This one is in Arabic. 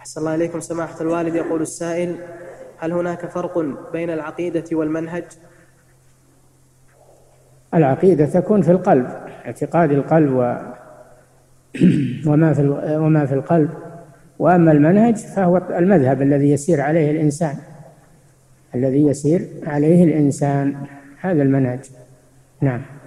أحسن الله إليكم سماحة الوالد. يقول السائل: هل هناك فرق بين العقيدة والمنهج؟ العقيدة تكون في القلب، اعتقاد القلب وما في القلب، وأما المنهج فهو المذهب الذي يسير عليه الإنسان، هذا المنهج. نعم.